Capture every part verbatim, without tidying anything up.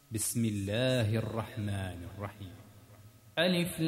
بسم الله الرحمن الرحيم. ألف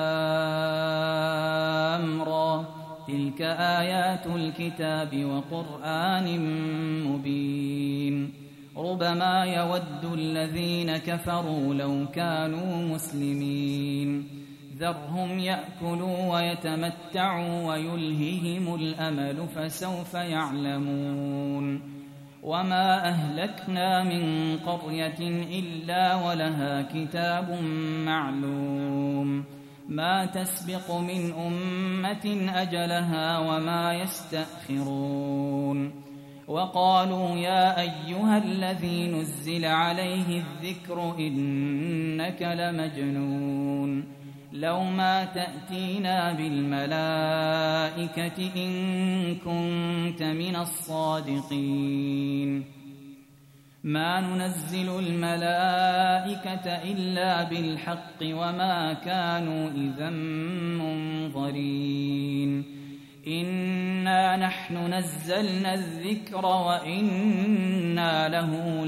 لام را، تلك آيات الكتاب وقرآن مبين. ربما يود الذين كفروا لو كانوا مسلمين. ذرهم يأكلوا ويتمتعوا ويلههم الأمل فسوف يعلمون. وما أهلكنا من قرية إلا ولها كتاب معلوم، ما تسبق من أمة أجلها وما يستأخرون. وقالوا يا أيها الذي نزل عليه الذكر إنك لمجنون، لو ما تأتينا بالملائكة إن كنت من الصادقين. ما ننزل الملائكة إلا بالحق وما كانوا إذا منظرين. إنا نحن نزلنا الذكر وإنا له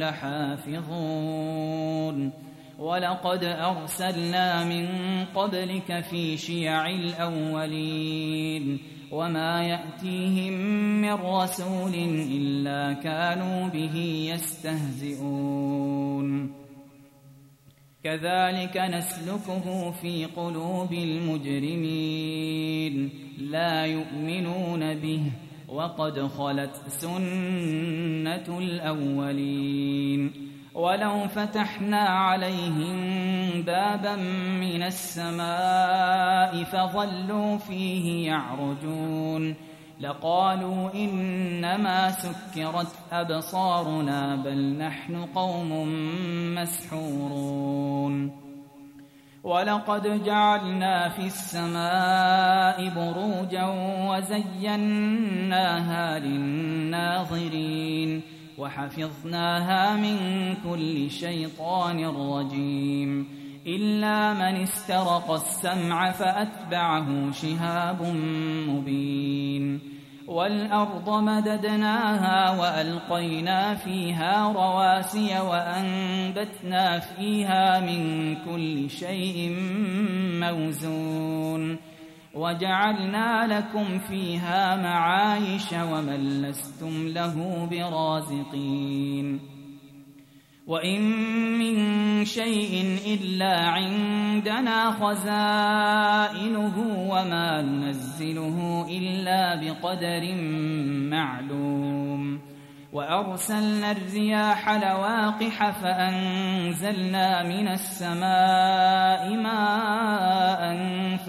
لحافظون. ولقد أرسلنا من قبلك في شيع الأولين، وما يأتيهم من رسول إلا كانوا به يستهزئون. كذلك نسلكه في قلوب المجرمين، لا يؤمنون به وقد خلت سنة الأولين. ولو فتحنا عليهم بابا من السماء فظلوا فيه يعرجون لقالوا إنما سكرت أبصارنا بل نحن قوم مسحورون. ولقد جعلنا في السماء بروجا وزيناها للناظرين وحفظناها من كل شيطان رجيم إلا من استرق السمع فأتبعه شهاب مبين. والأرض مددناها وألقينا فيها رواسي وأنبتنا فيها من كل شيء موزون وجعلنا لكم فيها معايش ومن لستم له برازقين. وإن من شيء إلا عندنا خزائنه وما ننزله إلا بقدر معلوم. وأرسلنا الرياح لواقح فأنزلنا من السماء ماء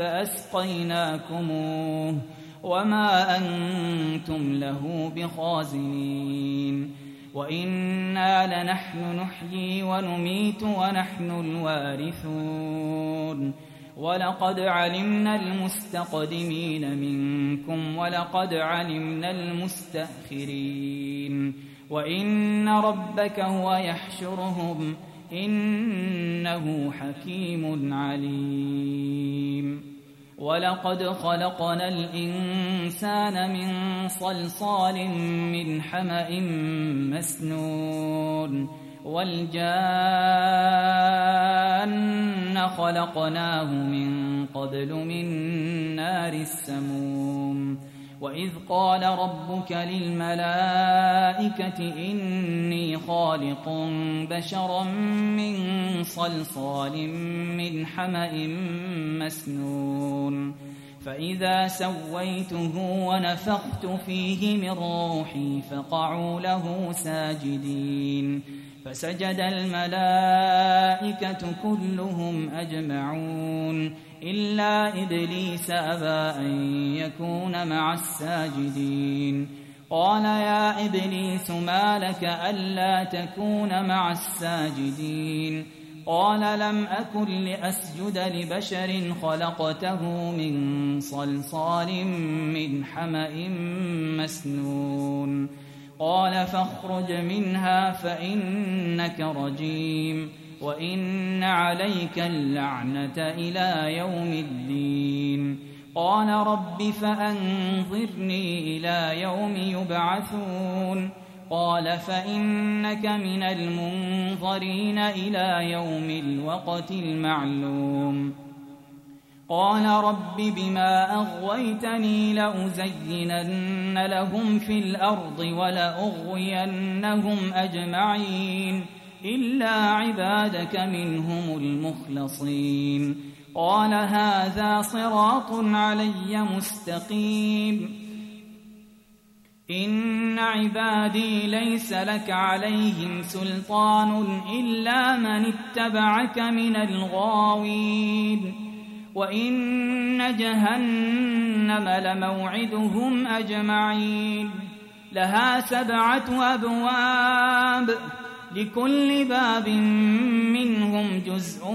فأسقيناكموه وما أنتم له بخازنين. وإنا لنحن نحيي ونميت ونحن الوارثون. ولقد علمنا المستقدمين منكم ولقد علمنا المستأخرين. وإن ربك هو يحشرهم إنه حكيم عليم. ولقد خلقنا الإنسان من صلصال من حمأ مسنون والجان خلقناه من قبل من نار السموم. وإذ قال ربك للملائكة إني خالق بشرا من صلصال من حمأ مسنون فإذا سويته ونفخت فيه من روحي فقعوا له ساجدين فسجد الملائكة كلهم أجمعون إلا إبليس أبى أن يكون مع الساجدين. قال يا إبليس ما لك ألا تكون مع الساجدين؟ قال لم أكن لأسجد لبشر خلقته من صلصال من حمأ مسنون. قال فاخرج منها فإنك رجيم وإن عليك اللعنة إلى يوم الدين. قال رب فأنظرني إلى يوم يبعثون. قال فإنك من المنظرين إلى يوم الوقت المعلوم قال رب بما أغويتني لأزينن لهم في الأرض ولأغوينهم أجمعين إلا عبادك منهم المخلصين قال هذا صراط علي مستقيم إن عبادي ليس لك عليهم سلطان إلا من اتبعك من الغاوين وإن جهنم لموعدهم أجمعين لها سبعة أبواب لكل باب منهم جزء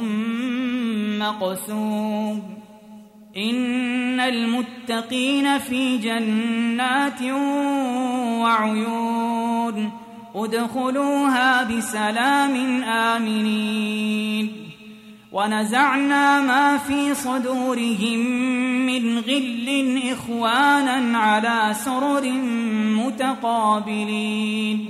مقسوم إن المتقين في جنات وعيون ادخلوها بسلام آمنين ونزعنا ما في صدورهم من غل إخوانا على سرر متقابلين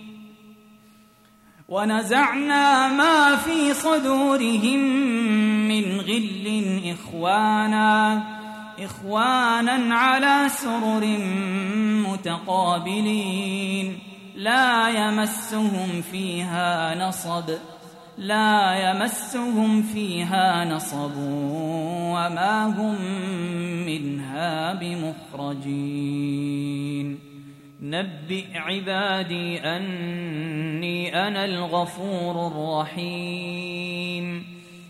ونزعنا ما في صدورهم من غل إخوانا إخوانا على سرر متقابلين لا يمسهم فيها نصب لا يمسهم فيها نصب وما هم منها بمخرجين نبئ عبادي أني أنا الغفور الرحيم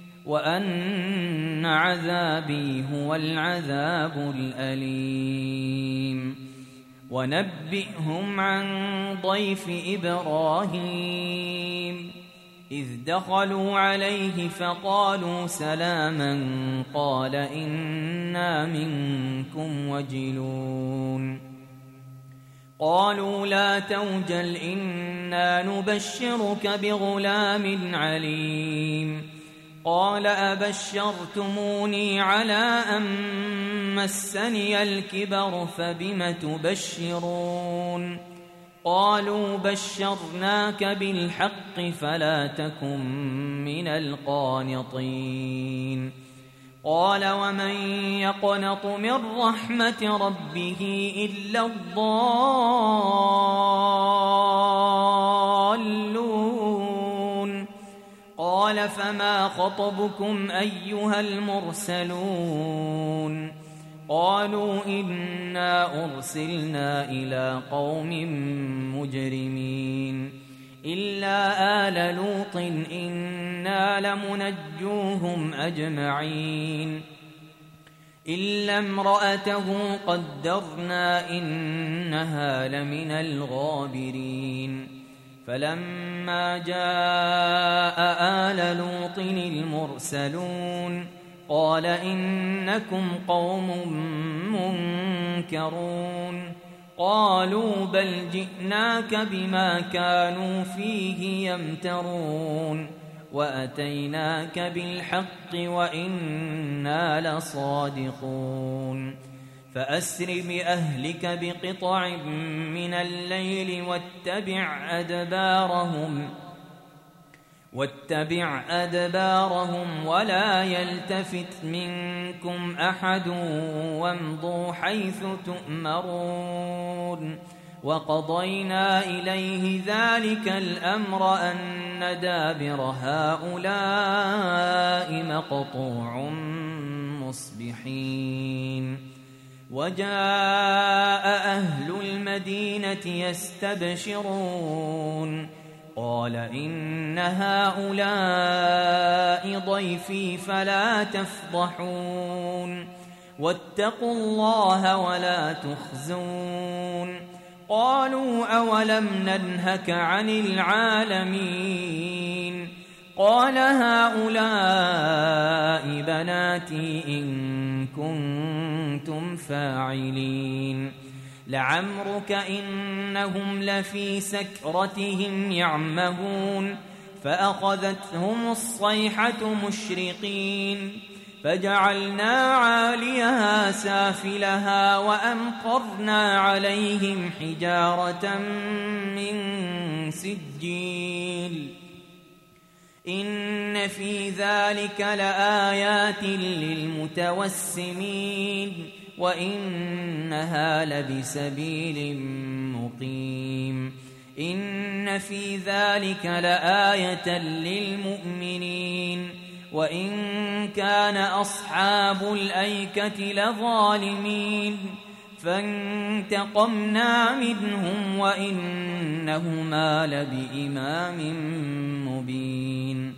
وأن عذابي هو العذاب الأليم ونبئهم عن ضيف إبراهيم إذ دخلوا عليه فقالوا سلاما قال إنا منكم وجلون قالوا لا توجل إنا نبشرك بغلام عليم قال أبشرتموني على أن مسني الكبر فبم تبشرون قالوا بشرناك بالحق فلا تكن من القانطين قال ومن يقنط من رحمة ربه إلا الضالون قال فما خطبكم أيها المرسلون قالوا إنا أرسلنا إلى قوم مجرمين إلا آل لوط إنا لمنجوهم أجمعين إلا امرأته قدرنا إنها لمن الغابرين فلما جاء آل لوط المرسلون قال إنكم قوم منكرون قالوا بل جئناك بما كانوا فيه يمترون وأتيناك بالحق وإنا لصادقون فأسر بأهلك بقطع من الليل واتبع أدبارهم واتبع أدبارهم ولا يلتفت منكم أحد وامضوا حيث تؤمرون وقضينا إليه ذلك الأمر أن دابر هؤلاء مقطوع مصبحين وجاء أهل المدينة يستبشرون قال إن هؤلاء ضيفي فلا تفضحون واتقوا الله ولا تخزون قالوا أولم ننهك عن العالمين قال هؤلاء بناتي إن كنتم فاعلين لعمرك إنهم لفي سكرتهم يعمهون فأخذتهم الصيحة مشرقين فجعلنا عاليها سافلها وأمطرنا عليهم حجارة من سجيل إن في ذلك لآيات للمتوسمين وإنها لبسبيل مقيم إن في ذلك لآية للمؤمنين وإن كان أصحاب الأيكة لظالمين فانتقمنا منهم وإنهما لبإمام مبين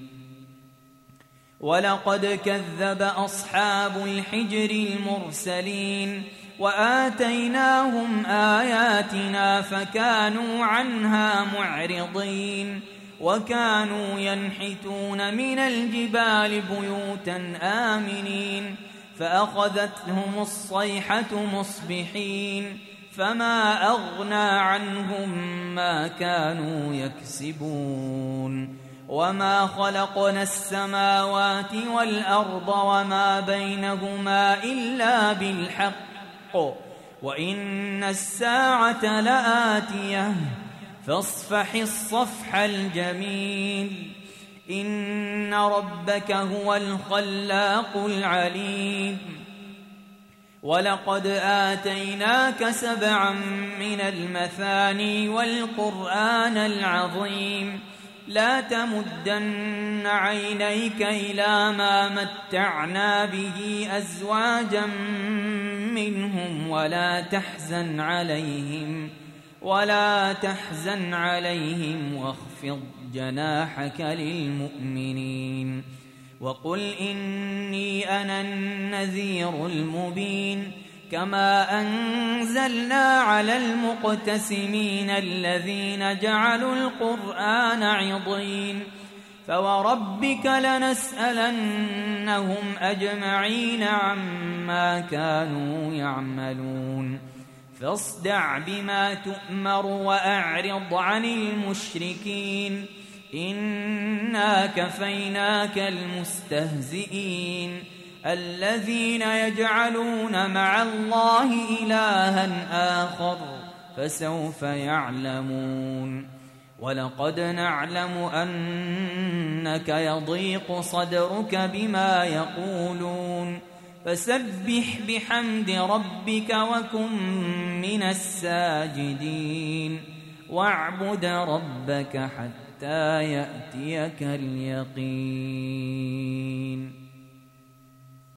ولقد كذب أصحاب الحجر المرسلين وآتيناهم آياتنا فكانوا عنها معرضين وكانوا ينحتون من الجبال بيوتا آمنين فأخذتهم الصيحة مصبحين فما أغنى عنهم ما كانوا يكسبون وما خلقنا السماوات والأرض وما بينهما إلا بالحق وإن الساعة لآتية فاصفح الصفح الجميل إن ربك هو الخلاق العليم ولقد آتيناك سبعا من المثاني والقرآن العظيم لا تمدن عينيك إلى ما متعنا به أزواجا منهم ولا تحزن عليهم ولا تحزن عليهم واخفض جناحك للمؤمنين وقل إني أنا النذير المبين كما أنزلنا على المقتسمين الذين جعلوا القرآن عضين فوربك لنسألنهم أجمعين عما كانوا يعملون فاصدع بما تؤمر وأعرض عن المشركين إنا كفيناك المستهزئين الذين يجعلون مع الله إلها آخر فسوف يعلمون ولقد نعلم أنك يضيق صدرك بما يقولون فسبح بحمد ربك وكن من الساجدين واعبد ربك حتى يأتيك اليقين.